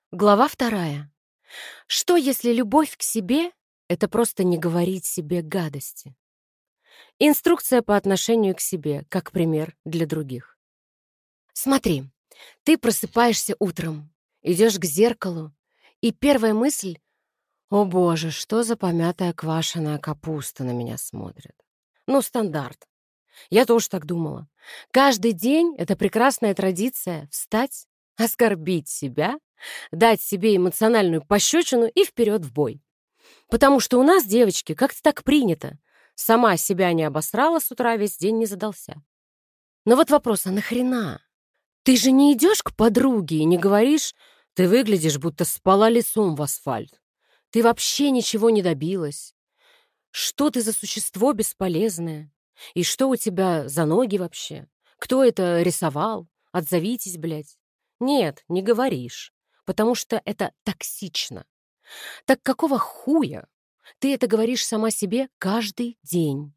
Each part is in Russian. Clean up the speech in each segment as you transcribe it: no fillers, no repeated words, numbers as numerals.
Глава 2. Что, если любовь к себе — это просто не говорить себе гадости? Инструкция по отношению к себе, как пример для других. Смотри, ты просыпаешься утром, идешь к зеркалу, и первая мысль — «О боже, что за помятая квашеная капуста на меня смотрит?» Ну, стандарт. Я тоже так думала. Каждый день — это прекрасная традиция встать, оскорбить себя, дать себе эмоциональную пощечину и вперед в бой. Потому что у нас, девочки, как-то так принято. Сама себя не обосрала с утра, весь день не задался. Но вот вопрос, а нахрена? Ты же не идешь к подруге и не говоришь, ты выглядишь, будто спала лицом в асфальт. Ты вообще ничего не добилась. Что ты за существо бесполезное? И что у тебя за ноги вообще? Кто это рисовал? Отзовитесь, блядь. Нет, не говоришь, потому что это токсично. Так какого хуя ты это говоришь сама себе каждый день?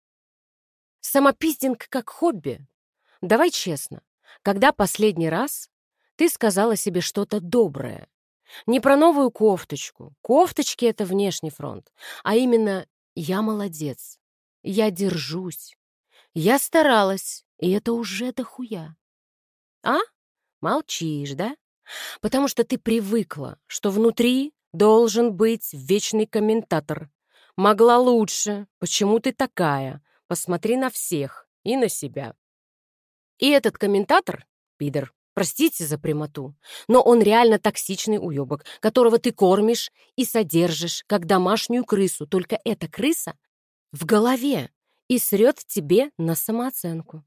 Самопиздинг как хобби? Давай честно, когда последний раз ты сказала себе что-то доброе? Не про новую кофточку. Кофточки — это внешний фронт. А именно «я молодец», «я держусь», «я старалась», и это уже дохуя. А? Молчишь, да? Потому что ты привыкла, что внутри должен быть вечный комментатор. Могла лучше. Почему ты такая? Посмотри на всех и на себя. И этот комментатор, пидор, простите за прямоту, но он реально токсичный уебок, которого ты кормишь и содержишь, как домашнюю крысу, только эта крыса в голове и срет тебе на самооценку.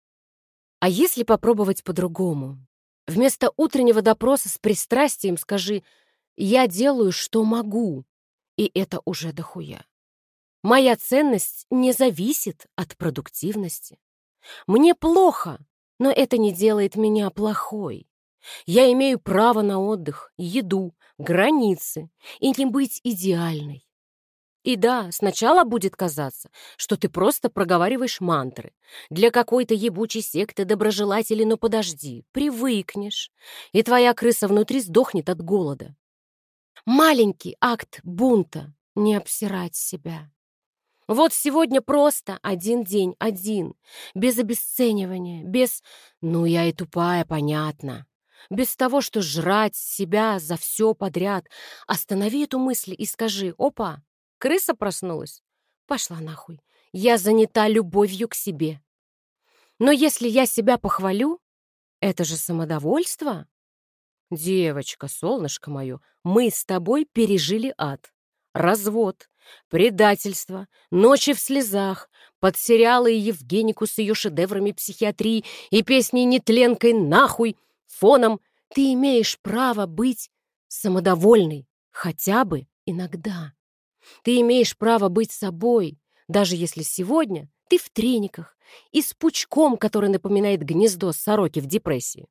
А если попробовать по-другому? Вместо утреннего допроса с пристрастием скажи «я делаю, что могу», и это уже дохуя. Моя ценность не зависит от продуктивности. Мне плохо, но это не делает меня плохой. Я имею право на отдых, еду, границы и не быть идеальной. И да, сначала будет казаться, что ты просто проговариваешь мантры. Для какой-то ебучей секты доброжелателей, но подожди, привыкнешь, и твоя крыса внутри сдохнет от голода. Маленький акт бунта — не обсирать себя. Вот сегодня просто один день, один, без обесценивания, без «ну я и тупая, понятно», без того, что жрать себя за все подряд. Останови эту мысль и скажи «опа, крыса проснулась? Пошла нахуй, я занята любовью к себе». Но если я себя похвалю, это же самодовольство. Девочка, солнышко мое, мы с тобой пережили ад. Развод, предательство, ночи в слезах, под сериалы Евгенику с ее шедеврами психиатрии и песней нетленкой нахуй, фоном. Ты имеешь право быть самодовольной, хотя бы иногда. Ты имеешь право быть собой, даже если сегодня ты в трениках и с пучком, который напоминает гнездо сороки в депрессии.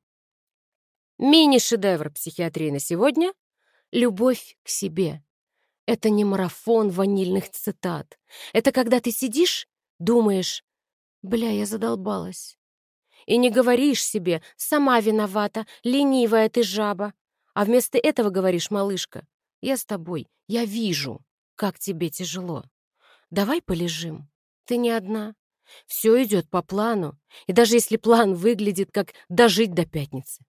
Мини-шедевр психиатрии на сегодня — любовь к себе. Это не марафон ванильных цитат. Это когда ты сидишь, думаешь, бля, я задолбалась. И не говоришь себе, сама виновата, ленивая ты жаба. А вместо этого говоришь, малышка, я с тобой, я вижу, как тебе тяжело. Давай полежим. Ты не одна. Все идет по плану. И даже если план выглядит как дожить до пятницы.